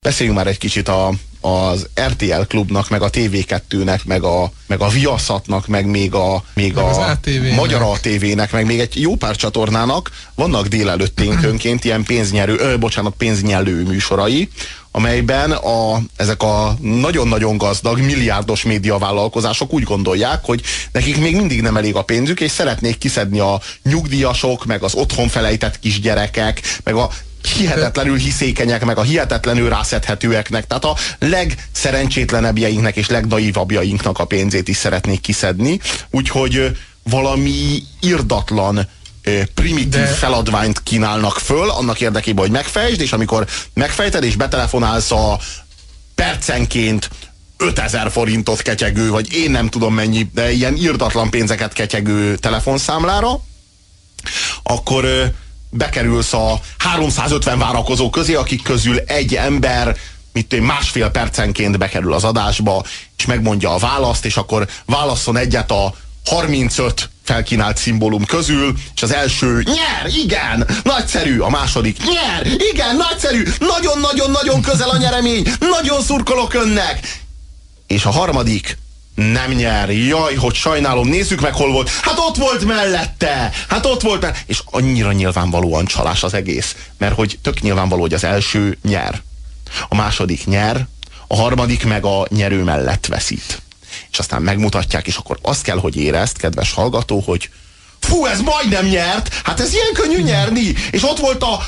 beszéljünk már egy kicsit az RTL Klubnak, meg a TV2-nek, meg a Viaszatnak, meg még a Magyar ATV-nek, meg még egy jó pár csatornának vannak délelőtténként ilyen pénznyelő műsorai, amelyben ezek a nagyon-nagyon gazdag, milliárdos médiavállalkozások úgy gondolják, hogy nekik még mindig nem elég a pénzük, és szeretnék kiszedni a nyugdíjasok, meg az otthon felejtett kisgyerekek, meg a hihetetlenül hiszékenyek, meg a hihetetlenül rászedhetőeknek, tehát a legszerencsétlenebbjeinknek és legnaívabbjainknak a pénzét is szeretnék kiszedni, úgyhogy valami irdatlan primitív feladványt kínálnak föl annak érdekében, hogy megfejtsd, és amikor megfejted és betelefonálsz a percenként 5000 forintot ketyegő, vagy én nem tudom mennyi, de ilyen irdatlan pénzeket ketyegő telefonszámlára, akkor bekerülsz a 350 várakozó közé, akik közül egy ember másfél percenként bekerül az adásba, és megmondja a választ, és akkor válasszon egyet a 35 felkínált szimbólum közül, és az első nyer, igen, nagyszerű, a második nyer, igen, nagyszerű, nagyon-nagyon-nagyon közel a nyeremény, nagyon szurkolok önnek, és a harmadik nem nyer, jaj, hogy sajnálom, nézzük meg, hol volt, hát ott volt mellette, és annyira nyilvánvalóan csalás az egész, mert hogy tök nyilvánvaló, hogy az első nyer, a második nyer, a harmadik meg a nyerő mellett veszít. És aztán megmutatják, és akkor azt kell, hogy érezd, kedves hallgató, hogy fú, ez majdnem nyert, hát ez ilyen könnyű nyerni, és ott volt a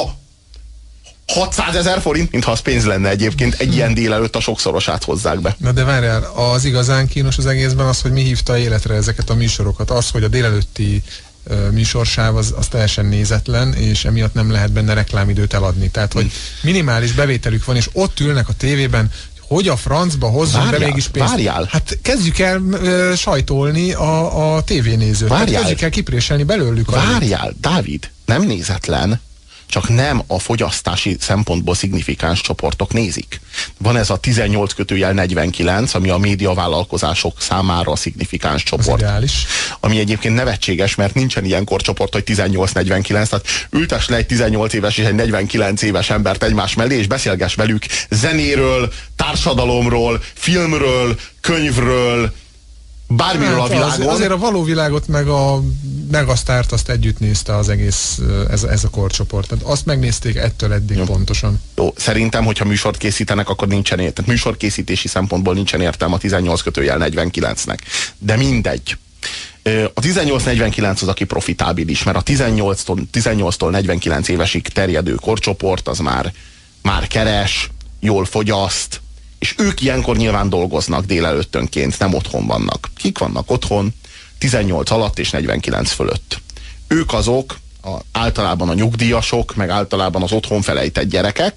600 000 forint, mintha az pénz lenne egyébként, egy ilyen délelőtt a sokszorosát hozzák be. Na de várjál, az igazán kínos az egészben az, hogy mi hívta életre ezeket a műsorokat. Az, hogy a délelőtti műsorsáv az teljesen nézetlen, és emiatt nem lehet benne reklámidőt eladni. Tehát, hogy minimális bevételük van, és ott ülnek a tévében, hogy a francba hozzon be mégis pénzt. Várjál. Hát kezdjük el sajtolni a tévénézőt. Hát kezdjük el kipréselni belőlük. Várjál, Dávid, nem nézetlen, csak nem a fogyasztási szempontból szignifikáns csoportok nézik. Van ez a 18/49, ami a médiavállalkozások számára a szignifikáns csoport. Ami egyébként nevetséges, mert nincsen ilyen korcsoport, hogy 18-49, tehát ültess le egy 18 éves és egy 49 éves embert egymás mellé, és beszélgess velük zenéről, társadalomról, filmről, könyvről, bármiről a világon. Azért a való világot meg a Megasztárt azt együtt nézte az egész, ez a korcsoport. Tehát azt megnézték ettől eddig pontosan. Jó, szerintem, hogyha műsort készítenek, akkor nincsen értelme. Tehát műsorkészítési szempontból nincsen értelme a 18/49-nek. De mindegy. A 18-49 az, aki profitábilis, mert a 18-tól 49 évesig terjedő korcsoport az már keres, jól fogyaszt, és ők ilyenkor nyilván dolgoznak délelőttönként, nem otthon vannak. Kik vannak otthon? 18 alatt és 49 fölött. Ők azok, általában a nyugdíjasok, meg általában az otthon felejtett gyerekek,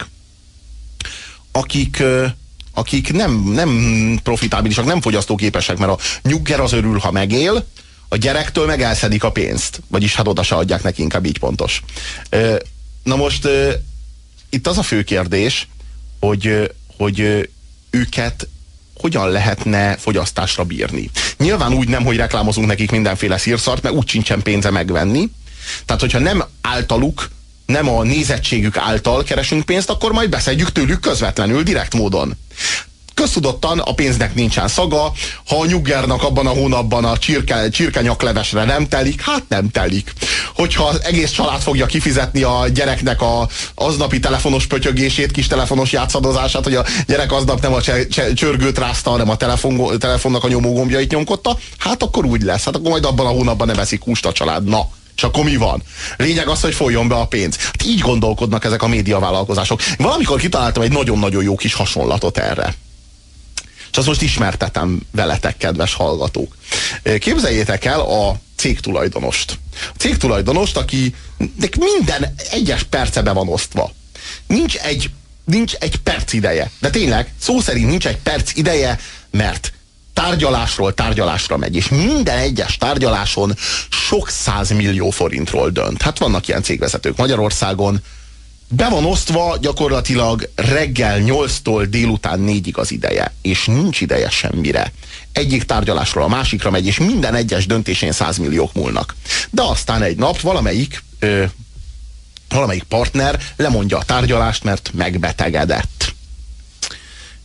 akik nem profitábilisak, nem fogyasztóképesek, mert a nyugger az örül, ha megél, a gyerektől meg elszedik a pénzt. Vagyis hát oda se adják neki, inkább így pontos. Na most itt az a fő kérdés, hogy őket hogyan lehetne fogyasztásra bírni. Nyilván úgy nem, hogy reklámozunk nekik mindenféle szírszart, mert úgy sincsen pénze megvenni. Tehát, hogyha nem általuk, nem a nézettségük által keresünk pénzt, akkor majd beszedjük tőlük közvetlenül, direkt módon. Köztudottan a pénznek nincsen szaga, ha a nyuggernak abban a hónapban a csirkenyaklevesre nem telik, hát nem telik. Hogyha az egész család fogja kifizetni a gyereknek a aznapi telefonos pötyögését, kis telefonos játszadozását, hogy a gyerek aznap nem a csörgőt rázta, hanem a telefonnak a nyomógombjait nyomkodta, hát akkor úgy lesz. Hát akkor majd abban a hónapban nem eszik húst a család. Na, és akkor mi van? Lényeg az, hogy folyjon be a pénz. Hát így gondolkodnak ezek a médiavállalkozások. Valamikor kitaláltam egy nagyon-nagyon jó kis hasonlatot erre. És azt most ismertetem veletek, kedves hallgatók. Képzeljétek el a cégtulajdonost. A cégtulajdonost, aki minden egyes perce be van osztva. Nincs egy perc ideje. De tényleg, szó szerint nincs egy perc ideje, mert tárgyalásról tárgyalásra megy, és minden egyes tárgyaláson sok 100 millió forintról dönt. Hát vannak ilyen cégvezetők Magyarországon. Be van osztva gyakorlatilag reggel 8-tól délután 4-ig az ideje, és nincs ideje semmire. Egyik tárgyalásról a másikra megy, és minden egyes döntésén 100 milliók múlnak. De aztán egy nap valamelyik partner lemondja a tárgyalást, mert megbetegedett.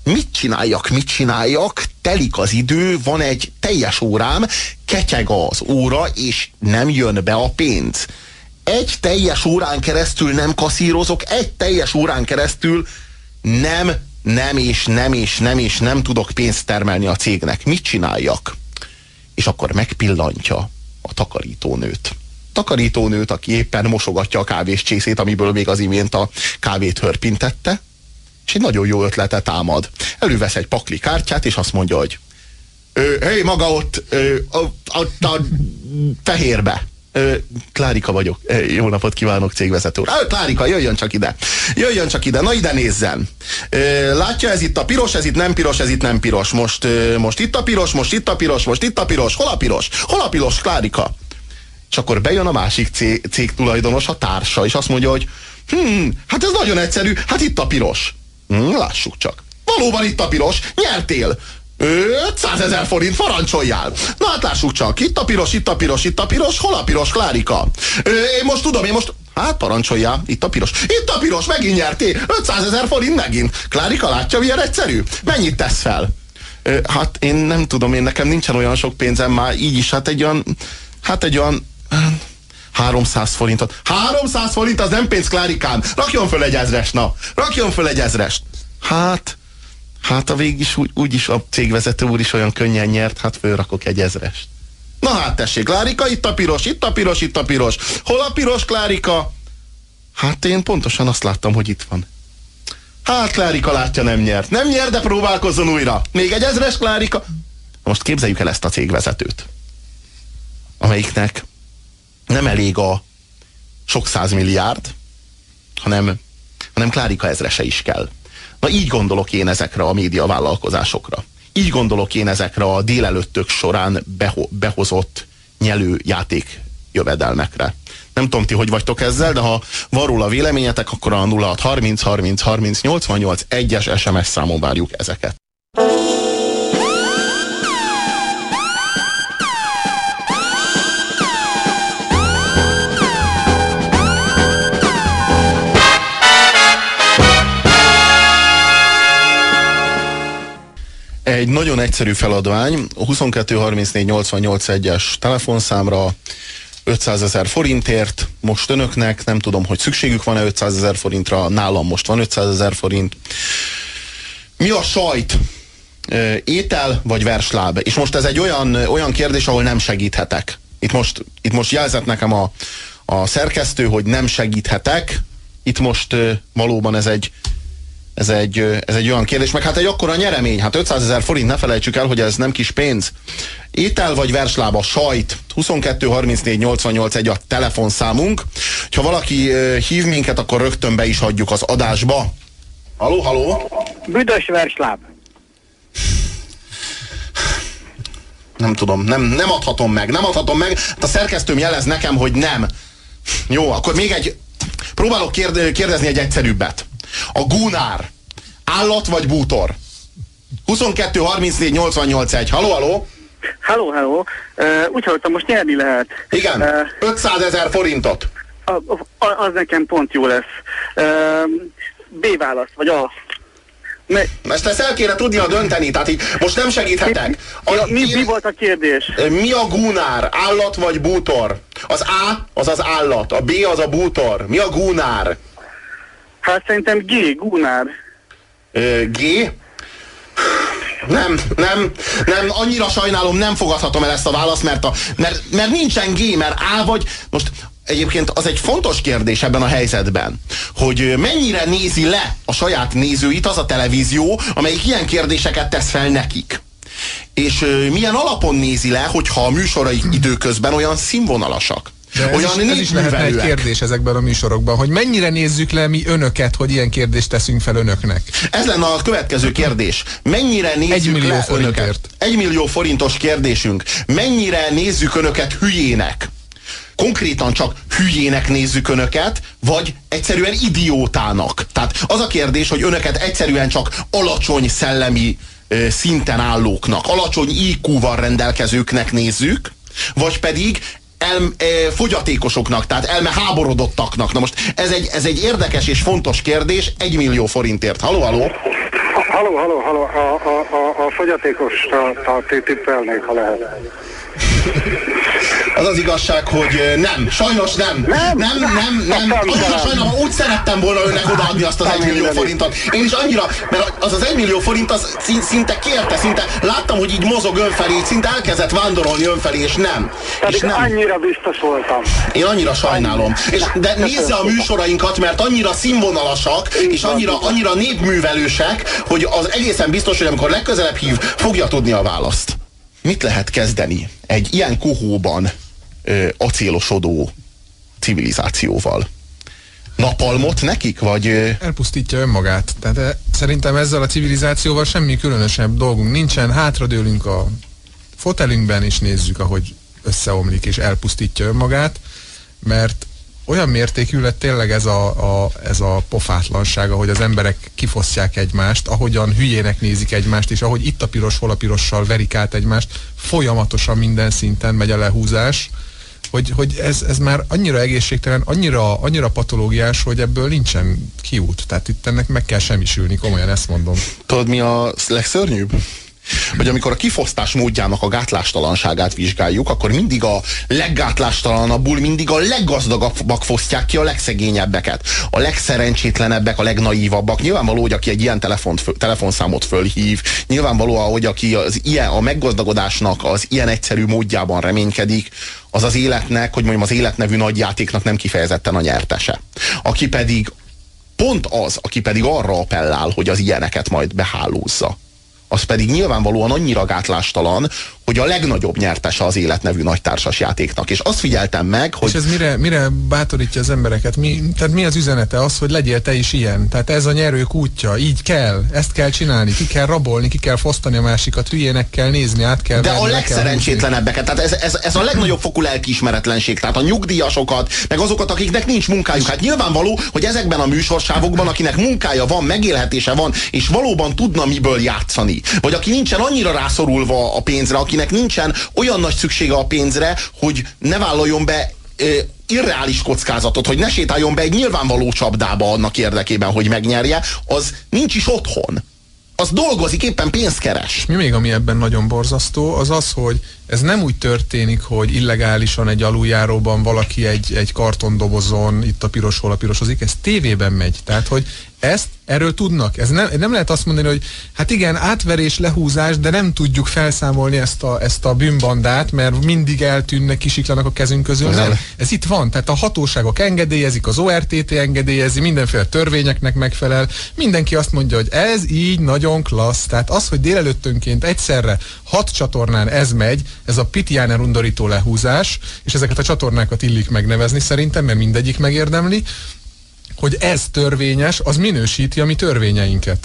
mit csináljak, telik az idő, van egy teljes órám, ketyeg az óra, és nem jön be a pénz. Egy teljes órán keresztül nem kaszírozok, egy teljes órán keresztül nem tudok pénzt termelni a cégnek. Mit csináljak? És akkor megpillantja a takarítónőt, aki éppen mosogatja a kávéscsészét, amiből még az imént a kávét hörpintette, és egy nagyon jó ötletet támad. Elővesz egy pakli kártyát, és azt mondja, hogy hé, maga ott a fehérbe. Klárika vagyok. Jó napot kívánok, cégvezető úr. Klárika, jöjjön csak ide. Na, ide nézzen. Látja, ez itt a piros, ez itt nem piros, ez itt nem piros. Most itt a piros, most itt a piros, most itt a piros. Hol a piros? Hol a piros, Klárika? És akkor bejön a másik cég tulajdonos, a társa, és azt mondja, hogy hát ez nagyon egyszerű, hát itt a piros. Lássuk csak. Valóban itt a piros, nyertél. 500 000 forint, parancsoljál. Na hát lássuk csak, itt a piros, itt a piros, itt a piros, hol a piros, Klárika? Én most... Hát parancsoljál, itt a piros, megint nyertél. 500 000 forint megint. Klárika, látja, milyen egyszerű? Mennyit tesz fel? Hát én nem tudom, nekem nincsen olyan sok pénzem már, így is, hát egy olyan 300 forintot. 300 forint, az nem pénz, Klárikám. Rakjon föl egy ezrest, na. Rakjon föl egy ezrest. Hát a végig is úgyis a cégvezető úr is olyan könnyen nyert, hát fölrakok egy ezrest. Na hát tessék, Klárika, itt a piros, itt a piros, itt a piros. Hol a piros, Klárika? Hát én pontosan azt láttam, hogy itt van. Hát Klárika látja, nem nyert. Nem nyert, de próbálkozzon újra. Még egy ezres, Klárika. Most képzeljük el ezt a cégvezetőt, amelyiknek nem elég a sok százmilliárd, hanem Klárika ezrese is kell. Na így gondolok én ezekre a médiavállalkozásokra. Így gondolok én ezekre a délelőttök során behozott nyelő játék jövedelmekre. Nem tudom, ti hogy vagytok ezzel, de ha van róla véleményetek, akkor a 0630 30 30 88 1-es SMS számon várjuk ezeket. Egy nagyon egyszerű feladvány, a 22 34 88 1-es telefonszámra 500 000 forintért, most önöknek, nem tudom, hogy szükségük van-e 500 000 forintra, nálam most van 500 000 forint. Mi a sajt? Étel vagy versláb? És most ez egy olyan kérdés, ahol nem segíthetek. Itt most jelzett nekem a szerkesztő, hogy nem segíthetek. Itt most valóban ez egy olyan kérdés, meg hát egy akkora nyeremény, hát 500 000 forint, ne felejtsük el, hogy ez nem kis pénz. Étel vagy versláb, a sajt, 22 34 88 1 a telefonszámunk. Ha valaki hív minket, akkor rögtön be is adjuk az adásba. Halló? Büdös versláb. Nem tudom, nem adhatom meg. Hát a szerkesztőm jelez nekem, hogy nem. Jó, akkor még próbálok kérdezni egy egyszerűbbet. A gúnár, állat vagy bútor? 22 34 88 1. Halló? Halló. Úgy hallottam, most nyerni lehet. Igen, 500 000 forintot. Az nekem pont jó lesz. B válasz, vagy A. Ezt el kéne tudnia dönteni, tehát így most nem segíthetek. Mi volt a kérdés? Mi a gúnár, állat vagy bútor? Az A az az állat, a B az a bútor. Mi a gúnár? Hát szerintem G, gúnár. G? Nem, annyira sajnálom, nem fogadhatom el ezt a választ, mert nincsen G, mert A vagy... Most egyébként az egy fontos kérdés ebben a helyzetben, hogy mennyire nézi le a saját nézőit az a televízió, amelyik ilyen kérdéseket tesz fel nekik. És milyen alapon nézi le, hogyha a műsorai időközben olyan színvonalasak. Ez is lehetne egy kérdés ezekben a műsorokban, hogy mennyire nézzük le mi önöket, hogy ilyen kérdést teszünk fel önöknek. Ez lenne a következő kérdés. Mennyire nézzük le önöket? 1 millió forintos kérdésünk. Mennyire nézzük önöket hülyének? Konkrétan csak hülyének nézzük önöket, vagy egyszerűen idiótának? Tehát az a kérdés, hogy önöket egyszerűen csak alacsony szellemi szinten állóknak, alacsony IQ-val rendelkezőknek nézzük, vagy pedig fogyatékosoknak, tehát elmeháborodottaknak. Na most ez egy érdekes és fontos kérdés, 1 millió forintért. Halló? Halló, a fogyatékosra tippelnék, ha lehet. Az az igazság, hogy nem. Sajnos nem. Nem. Annyira sajnálom, úgy szerettem volna önnek odaadni azt az 1 millió forintot. Én is annyira, mert az 1 millió forint az szinte kérte, szinte láttam, hogy így mozog önfelé, szinte elkezdett vándorolni önfelé, és nem. Pedig és nem. Annyira biztos voltam. Én annyira sajnálom. De nézze a műsorainkat, mert annyira színvonalasak, és annyira népművelősek, hogy az egészen biztos, hogy amikor legközelebb hív, fogja tudni a választ. Mit lehet kezdeni egy ilyen kohóban acélosodó civilizációval? Napalmot nekik, vagy... Elpusztítja önmagát. Tehát szerintem ezzel a civilizációval semmi különösebb dolgunk nincsen. Hátradőlünk a fotelünkben, és nézzük, ahogy összeomlik, és elpusztítja önmagát, mert olyan mértékű lett tényleg ez a pofátlanság, ahogy az emberek kifosztják egymást, ahogyan hülyének nézik egymást, és ahogy itt a piros, hol a pirossal verik át egymást, folyamatosan minden szinten megy a lehúzás, hogy ez már annyira egészségtelen, annyira patológiás, hogy ebből nincsen kiút. Tehát itt ennek meg kell semmisülni, komolyan ezt mondom. Tudod, mi a legszörnyűbb? Hogy amikor a kifosztás módjának a gátlástalanságát vizsgáljuk, akkor mindig a leggátlástalanabbul, mindig a leggazdagabbak fosztják ki a legszegényebbeket. A legszerencsétlenebbek, a legnaívabbak. Nyilvánvaló, hogy aki egy ilyen telefonszámot fölhív, nyilvánvaló, hogy aki a meggazdagodásnak az ilyen egyszerű módjában reménykedik, az az életnek, hogy mondjam, az életnevű nagyjátéknak nem kifejezetten a nyertese. Aki pedig arra appellál, hogy az ilyeneket majd behálózza, az pedig nyilvánvalóan annyira gátlástalan, hogy a legnagyobb nyertese az életnevű nagy társasjátéknak. És azt figyeltem meg, hogy... És ez mire bátorítja az embereket? Tehát mi az üzenete? Az, hogy legyél te is ilyen. Tehát ez a nyerők útja. Így kell. Ezt kell csinálni. Ki kell rabolni, ki kell fosztani a másikat. Hülyének kell nézni, át kell... De a legszerencsétlenebbeket. Tehát ez a legnagyobb fokú lelkiismeretlenség. Tehát a nyugdíjasokat, meg azokat, akiknek nincs munkájuk. Hát nyilvánvaló, hogy ezekben a műsorsávokban, akinek munkája van, megélhetése van, és valóban tudna miből játszani, vagy aki nincsen annyira rászorulva a pénzre, akinek nincsen olyan nagy szüksége a pénzre, hogy ne vállaljon be irreális kockázatot, hogy ne sétáljon be egy nyilvánvaló csapdába annak érdekében, hogy megnyerje, az nincs is otthon. Az dolgozik, éppen pénzt keres. Mi még, ami ebben nagyon borzasztó, az az, hogy ez nem úgy történik, hogy illegálisan egy aluljáróban valaki egy kartondobozon, itt a piros, hol a pirosozik, ez tévében megy. Tehát, hogy erről tudnak. Ez nem lehet azt mondani, hogy hát igen, átverés, lehúzás, de nem tudjuk felszámolni ezt a bűnbandát, mert mindig eltűnnek, kisiklanak a kezünk közül. Nem. Ez itt van. Tehát a hatóságok engedélyezik, az ORTT engedélyezi, mindenféle törvényeknek megfelel. Mindenki azt mondja, hogy ez így nagyon klassz. Tehát az, hogy délelőttönként egyszerre 6 csatornán ez megy, ez a Pitiáner undorító lehúzás, és ezeket a csatornákat illik megnevezni szerintem, mert mindegyik megérdemli, hogy ez törvényes, az minősíti a mi törvényeinket.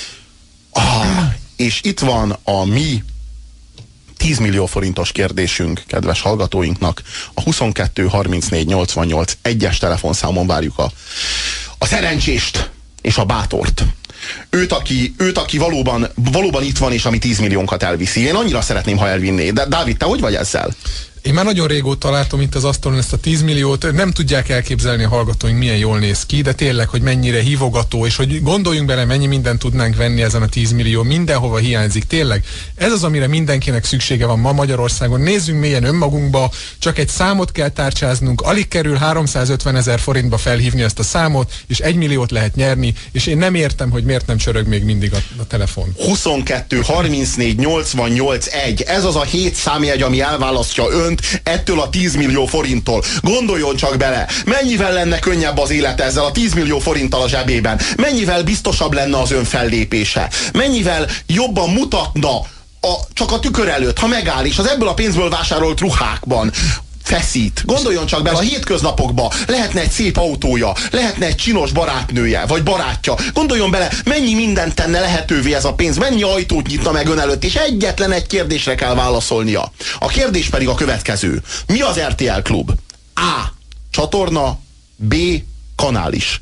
És itt van a mi 10 millió forintos kérdésünk, kedves hallgatóinknak. A 22 34 88 1-es telefonszámon várjuk a szerencsést és a bátort. Őt, aki valóban itt van, és ami 10 milliónkat elviszi. Én annyira szeretném, ha elvinné. De Dávid, te hogy vagy ezzel? Én már nagyon régóta látom itt az asztalon ezt a 10 milliót, nem tudják elképzelni a hallgatóink, milyen jól néz ki, de tényleg, hogy mennyire hívogató, és hogy gondoljunk bele, mennyi mindent tudnánk venni ezen a 10 millió, mindenhova hiányzik. Tényleg, ez az, amire mindenkinek szüksége van ma Magyarországon. Nézzünk mélyen önmagunkba, csak egy számot kell tárcsáznunk, alig kerül 350 000 forintba felhívni ezt a számot, és 1 milliót lehet nyerni, és én nem értem, hogy miért nem csörög még mindig a telefon. 22 34 88 1, ez az a 7 számjegy, ami elválasztja önt ettől a 10 millió forinttól. Gondoljon csak bele, mennyivel lenne könnyebb az élet ezzel a 10 millió forinttal a zsebében, mennyivel biztosabb lenne az ön fellépése, mennyivel jobban mutatna csak a tükör előtt, ha megáll, és az ebből a pénzből vásárolt ruhákban feszít. Gondoljon csak bele, a hétköznapokban lehetne egy szép autója, lehetne egy csinos barátnője, vagy barátja. Gondoljon bele, mennyi mindent tenne lehetővé ez a pénz, mennyi ajtót nyitna meg ön előtt, és egyetlen egy kérdésre kell válaszolnia. A kérdés pedig a következő. Mi az RTL Klub? A. Csatorna, B. kanális.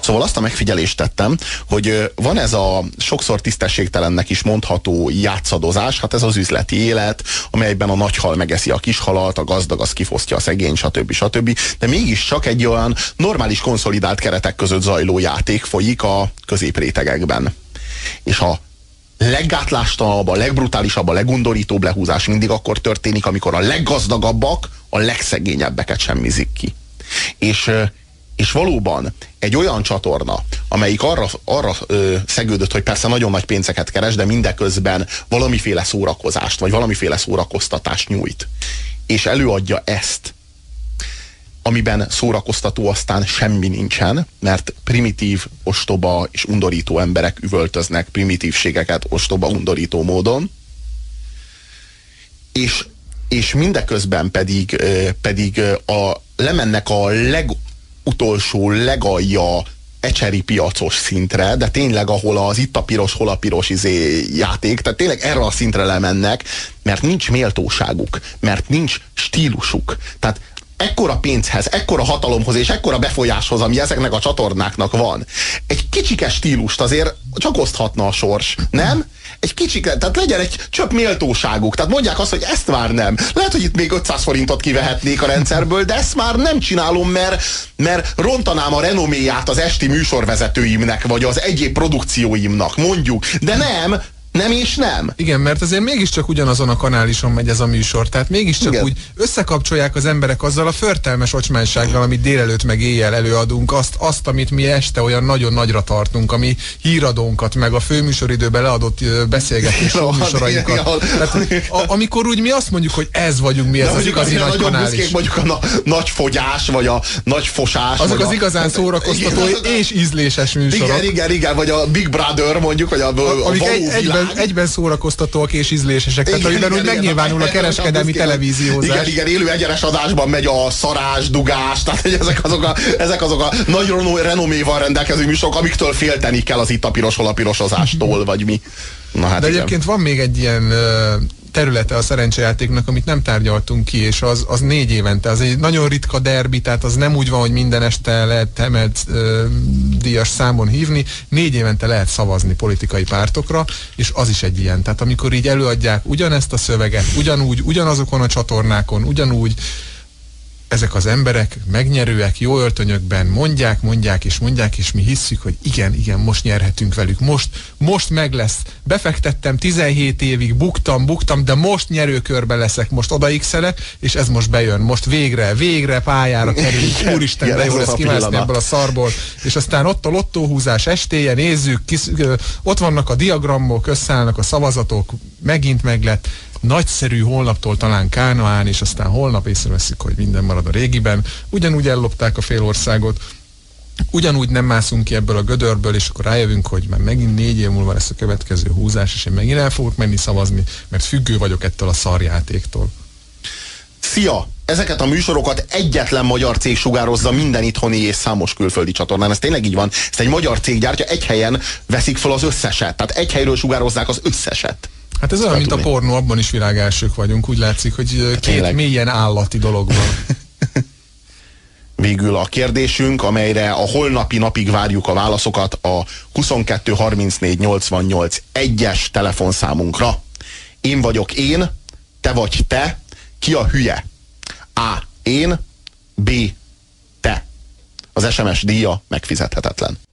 Szóval azt a megfigyelést tettem, hogy van ez a sokszor tisztességtelennek is mondható játszadozás, hát ez az üzleti élet, amelyben a nagy hal megeszi a kis halat, a gazdag az kifosztja a szegény, stb. De mégiscsak egy olyan normális konszolidált keretek között zajló játék folyik a középrétegekben. És a leggátlástalanabb, a legbrutálisabb, a legundorítóbb lehúzás mindig akkor történik, amikor a leggazdagabbak a legszegényebbeket semmizik ki. És valóban egy olyan csatorna, amelyik arra szegődött, hogy persze nagyon nagy pénzeket keres, de mindeközben valamiféle szórakozást, vagy valamiféle szórakoztatást nyújt. És előadja ezt, amiben szórakoztató aztán semmi nincsen, mert primitív, ostoba és undorító emberek üvöltöznek primitívségeket ostoba, undorító módon, és mindeközben pedig lemennek a legutolsó, legalja ecseri piacos szintre, de tényleg ahol az itt a piros, hol a piros játék, tehát tényleg erre a szintre lemennek, mert nincs méltóságuk, mert nincs stílusuk. Tehát ekkora pénzhez, ekkora hatalomhoz és ekkora befolyáshoz, ami ezeknek a csatornáknak van, egy kicsike stílust azért csak oszthatna a sors, nem? Egy kicsike, tehát legyen egy csöpp méltóságuk. Tehát mondják azt, hogy ezt már nem. Lehet, hogy itt még 500 forintot kivehetnék a rendszerből, de ezt már nem csinálom, mert rontanám a renoméját az esti műsorvezetőimnek, vagy az egyéb produkcióimnak, mondjuk. De nem! Nem és nem. Igen, mert azért mégiscsak ugyanazon a kanálison megy ez a műsor, tehát mégiscsak igen, úgy összekapcsolják az emberek azzal a förtelmes ocsmánysággal, amit délelőtt meg éjjel előadunk, azt, amit mi este olyan nagyon nagyra tartunk, ami híradónkat, meg a főműsoridőben leadott beszélgetés műsorainkat. Amikor úgy mi azt mondjuk, hogy ez vagyunk mi, ez az igazi nagy kanális. Mondjuk a nagy fogyás, vagy a nagy fosás. Azok az igazán szórakoztató és ízléses műsorok. Igen, vagy a Big Brother mondjuk, vagy a egyben szórakoztatóak és ízlésesek, tehát amiben úgy megnyilvánul a kereskedelmi televíziózás. Igen, élő egyenes adásban megy a szarás, dugás, tehát ezek azok a nagy renoméval rendelkező műsorok, amiktől félteni kell az itt a piros, hol a pirosozástól, vagy mi. Na, hát de egyébként van még egy ilyen területe a szerencsejátéknak, amit nem tárgyaltunk ki, és az 4 évente. Az egy nagyon ritka derbi, tehát az nem úgy van, hogy minden este lehet emelt díjas számon hívni. 4 évente lehet szavazni politikai pártokra, és az is egy ilyen. Tehát amikor így előadják ugyanezt a szöveget, ugyanazokon a csatornákon, ugyanúgy ezek az emberek megnyerőek, jó öltönyökben mondják, és mi hisszük, hogy igen, most nyerhetünk velük. Most meg lesz. Befektettem 17 évig, buktam, de most nyerőkörbe leszek, most odaixelek, és ez most bejön. Most végre pályára kerülünk. Úristen, de jó lesz kimászni ebből a szarból. És aztán ott a lottóhúzás estéje, nézzük, ott vannak a diagramok, összeállnak a szavazatok, megint meglett. Nagyszerű, holnaptól talán Kánaán, és aztán holnap észreveszik, hogy minden marad a régiben. Ugyanúgy ellopták a fél országot, ugyanúgy nem mászunk ki ebből a gödörből, és akkor rájövünk, hogy már megint 4 év múlva lesz a következő húzás, és én megint el fogok menni szavazni, mert függő vagyok ettől a szarjátéktól. Szia! Ezeket a műsorokat egyetlen magyar cég sugározza minden itthoni és számos külföldi csatornán. Ez tényleg így van. Ezt egy magyar cég gyártja, egy helyen veszik fel az összeset. Tehát egy helyről sugározzák az összeset. Hát ez olyan, mint a pornó, abban is világelsők vagyunk. Úgy látszik, hogy két mélyen állati dolog van. Végül a kérdésünk, amelyre a holnapi napig várjuk a válaszokat, a 22 34 88 1-es telefonszámunkra. Én vagyok én, te vagy te, ki a hülye? A. Én, B. Te. Az SMS díja megfizethetetlen.